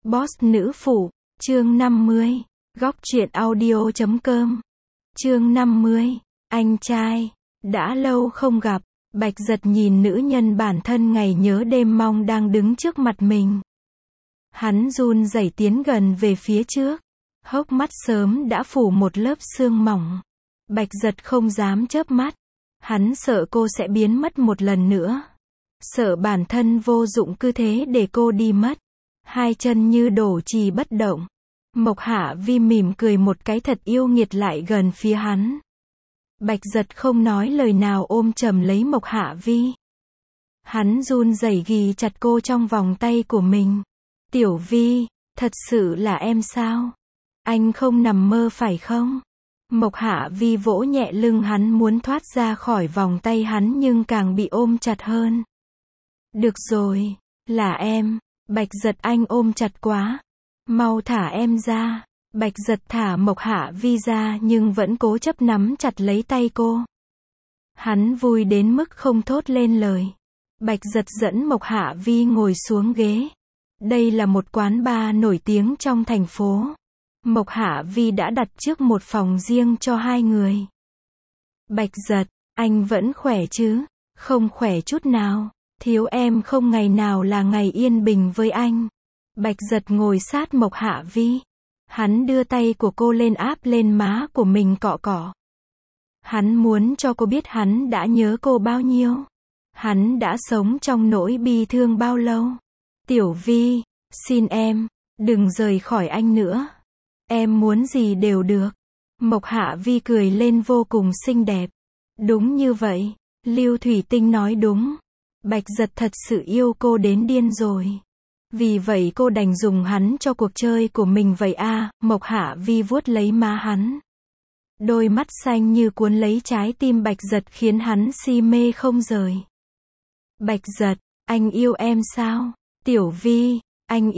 Boss nữ phụ, chương 50, góc truyện audio.com. Chương 50, anh trai, đã lâu không gặp, Bạch Giật nhìn nữ nhân bản thân ngày nhớ đêm mong đang đứng trước mặt mình. Hắn run rẩy tiến gần về phía trước, hốc mắt sớm đã phủ một lớp sương mỏng. Bạch Giật không dám chớp mắt, hắn sợ cô sẽ biến mất một lần nữa. Sợ bản thân vô dụng cứ thế để cô đi mất. Hai chân như đổ trì bất động. Mộc Hạ Vi mỉm cười một cái thật yêu nghiệt lại gần phía hắn. Bạch Giật không nói lời nào ôm chầm lấy Mộc Hạ Vi. Hắn run rẩy ghì chặt cô trong vòng tay của mình. Tiểu Vi, thật sự là em sao? Anh không nằm mơ phải không? Mộc Hạ Vi vỗ nhẹ lưng hắn muốn thoát ra khỏi vòng tay hắn nhưng càng bị ôm chặt hơn. Được rồi, là em. Bạch Giật anh ôm chặt quá. Mau thả em ra. Bạch Giật thả Mộc Hạ Vi ra nhưng vẫn cố chấp nắm chặt lấy tay cô. Hắn vui đến mức không thốt lên lời. Bạch Giật dẫn Mộc Hạ Vi ngồi xuống ghế. Đây là một quán bar nổi tiếng trong thành phố. Mộc Hạ Vi đã đặt trước một phòng riêng cho hai người. Bạch Giật, anh vẫn khỏe chứ? Không khỏe chút nào. Thiếu em không ngày nào là ngày yên bình với anh. Bạch Giật ngồi sát Mộc Hạ Vi. Hắn đưa tay của cô lên áp lên má của mình cọ cọ. Hắn muốn cho cô biết hắn đã nhớ cô bao nhiêu. Hắn đã sống trong nỗi bi thương bao lâu. Tiểu Vi, xin em, đừng rời khỏi anh nữa. Em muốn gì đều được. Mộc Hạ Vi cười lên vô cùng xinh đẹp. Đúng như vậy, Lưu Thủy Tinh nói đúng. Bạch Giật thật sự yêu cô đến điên rồi. Vì vậy cô đành dùng hắn cho cuộc chơi của mình vậy à. Mộc Hạ Vi vuốt lấy má hắn. Đôi mắt xanh như cuốn lấy trái tim Bạch Giật khiến hắn si mê không rời. Bạch Giật, anh yêu em sao? Tiểu Vi, anh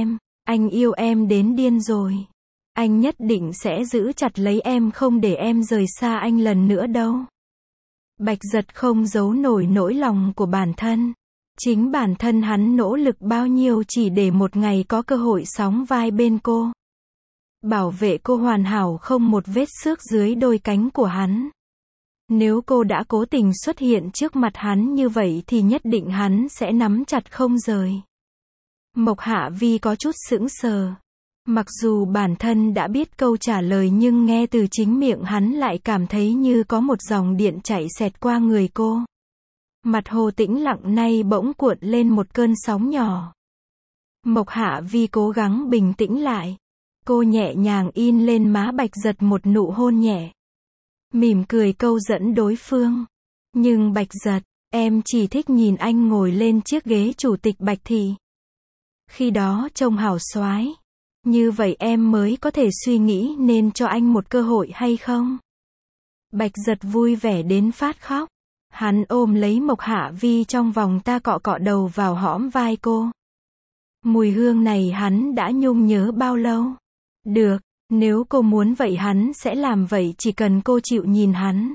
yêu em đến điên rồi. Anh nhất định sẽ giữ chặt lấy em không để em rời xa anh lần nữa đâu. Bạch Giật không giấu nổi nỗi lòng của bản thân. Chính bản thân hắn nỗ lực bao nhiêu chỉ để một ngày có cơ hội sóng vai bên cô. Bảo vệ cô hoàn hảo không một vết xước dưới đôi cánh của hắn. Nếu cô đã cố tình xuất hiện trước mặt hắn như vậy thì nhất định hắn sẽ nắm chặt không rời. Mộc Hạ Vi có chút sững sờ. Mặc dù bản thân đã biết câu trả lời nhưng nghe từ chính miệng hắn lại cảm thấy như có một dòng điện chạy xẹt qua người cô. Mặt hồ tĩnh lặng nay bỗng cuộn lên một cơn sóng nhỏ. Mộc Hạ Vi cố gắng bình tĩnh lại. Cô nhẹ nhàng in lên má Bạch Giật một nụ hôn nhẹ. Mỉm cười câu dẫn đối phương. Nhưng Bạch Giật, em chỉ thích nhìn anh ngồi lên chiếc ghế chủ tịch Bạch thị. Khi đó trông hào soái. Như vậy em mới có thể suy nghĩ nên cho anh một cơ hội hay không? Bạch Giật vui vẻ đến phát khóc. Hắn ôm lấy Mộc Hạ Vi trong vòng ta cọ cọ đầu vào hõm vai cô. Mùi hương này hắn đã nhung nhớ bao lâu? Được, nếu cô muốn vậy hắn sẽ làm vậy chỉ cần cô chịu nhìn hắn.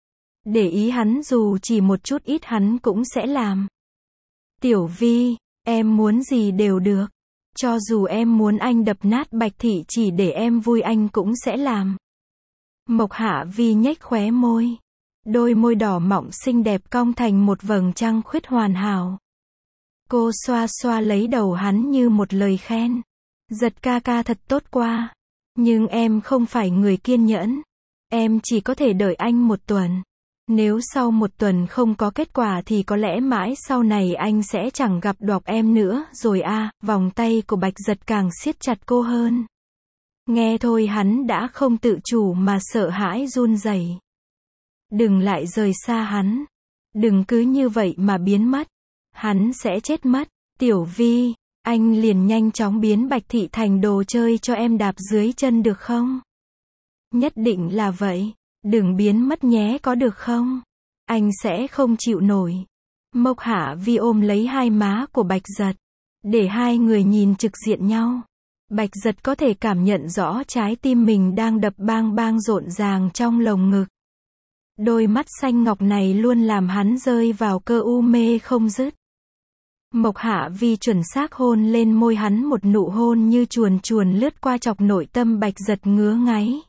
Để ý hắn dù chỉ một chút ít hắn cũng sẽ làm. Tiểu Vi, em muốn gì đều được. Cho dù em muốn anh đập nát Bạch thị chỉ để em vui anh cũng sẽ làm. Mộc Hạ Vi nhếch khóe môi. Đôi môi đỏ mọng xinh đẹp cong thành một vầng trăng khuyết hoàn hảo. Cô xoa xoa lấy đầu hắn như một lời khen. Giật ca ca thật tốt quá. Nhưng em không phải người kiên nhẫn. Em chỉ có thể đợi anh một tuần. Nếu sau một tuần không có kết quả thì có lẽ mãi sau này anh sẽ chẳng gặp được em nữa rồi à. Vòng tay của Bạch Giật càng siết chặt cô hơn. Nghe thôi hắn đã không tự chủ mà sợ hãi run rẩy. Đừng lại rời xa hắn. Đừng cứ như vậy mà biến mất. Hắn sẽ chết mất. Tiểu Vi, anh liền nhanh chóng biến Bạch thị thành đồ chơi cho em đạp dưới chân được không? Nhất định là vậy. Đừng biến mất nhé có được không? Anh sẽ không chịu nổi. Mộc Hạ Vi ôm lấy hai má của Bạch Giật. Để hai người nhìn trực diện nhau. Bạch Giật có thể cảm nhận rõ trái tim mình đang đập bang bang rộn ràng trong lồng ngực. Đôi mắt xanh ngọc này luôn làm hắn rơi vào cơn u mê không dứt. Mộc Hạ Vi chuẩn xác hôn lên môi hắn, một nụ hôn như chuồn chuồn lướt qua chọc nội tâm Bạch Giật ngứa ngáy.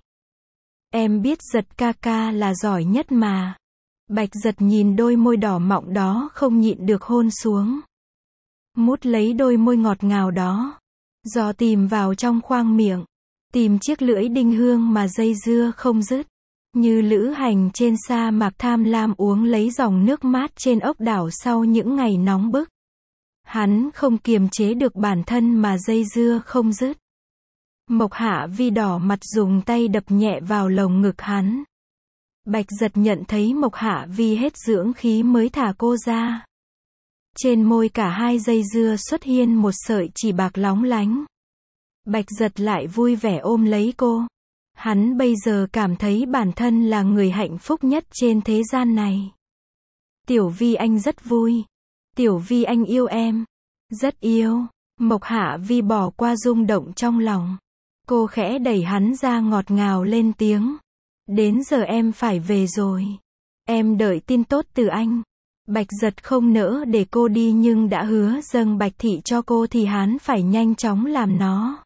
Em biết Giật ca ca là giỏi nhất mà. Bạch Giật nhìn đôi môi đỏ mọng đó không nhịn được hôn xuống. Mút lấy đôi môi ngọt ngào đó. Dò tìm vào trong khoang miệng. Tìm chiếc lưỡi đinh hương mà dây dưa không dứt. Như lữ hành trên sa mạc tham lam uống lấy dòng nước mát trên ốc đảo sau những ngày nóng bức. Hắn không kiềm chế được bản thân mà dây dưa không dứt. Mộc Hạ Vi đỏ mặt dùng tay đập nhẹ vào lồng ngực hắn. Bạch Giật nhận thấy Mộc Hạ Vi hết dưỡng khí mới thả cô ra. Trên môi cả hai dây dưa xuất hiện một sợi chỉ bạc lóng lánh. Bạch Giật lại vui vẻ ôm lấy cô. Hắn bây giờ cảm thấy bản thân là người hạnh phúc nhất trên thế gian này. Tiểu Vi anh rất vui. Tiểu Vi anh yêu em. Rất yêu. Mộc Hạ Vi bỏ qua rung động trong lòng. Cô khẽ đẩy hắn ra ngọt ngào lên tiếng. Đến giờ em phải về rồi. Em đợi tin tốt từ anh. Bạch Giật không nỡ để cô đi nhưng đã hứa dâng Bạch Thị cho cô thì hắn phải nhanh chóng làm nó.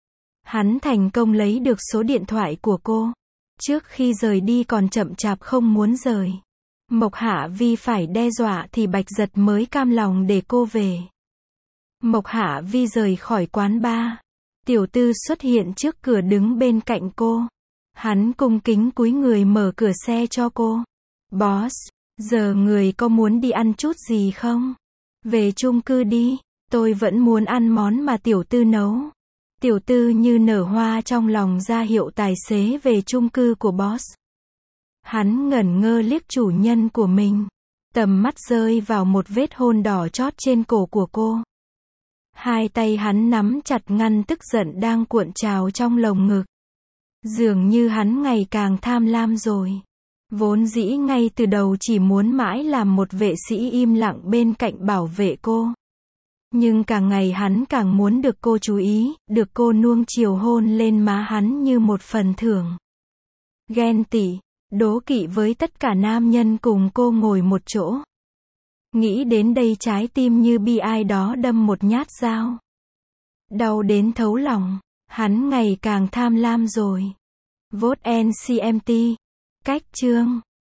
Hắn thành công lấy được số điện thoại của cô. Trước khi rời đi còn chậm chạp không muốn rời. Mộc Hạ Vi phải đe dọa thì Bạch Giật mới cam lòng để cô về. Mộc Hạ Vi rời khỏi quán bar. Tiểu Tư xuất hiện trước cửa đứng bên cạnh cô. Hắn cung kính cúi người mở cửa xe cho cô. Boss, giờ người có muốn đi ăn chút gì không? Về chung cư đi, tôi vẫn muốn ăn món mà Tiểu Tư nấu. Tiểu Tư như nở hoa trong lòng ra hiệu tài xế về chung cư của boss. Hắn ngẩn ngơ liếc chủ nhân của mình. Tầm mắt rơi vào một vết hôn đỏ chót trên cổ của cô. Hai tay hắn nắm chặt ngăn tức giận đang cuộn trào trong lồng ngực. Dường như hắn ngày càng tham lam rồi. Vốn dĩ ngay từ đầu chỉ muốn mãi làm một vệ sĩ im lặng bên cạnh bảo vệ cô. Nhưng càng ngày hắn càng muốn được cô chú ý, được cô nuông chiều hôn lên má hắn như một phần thưởng. Ghen tị, đố kỵ với tất cả nam nhân cùng cô ngồi một chỗ. Nghĩ đến đây trái tim như bị ai đó đâm một nhát dao. Đau đến thấu lòng, hắn ngày càng tham lam rồi. Vote NCMT. Cách chương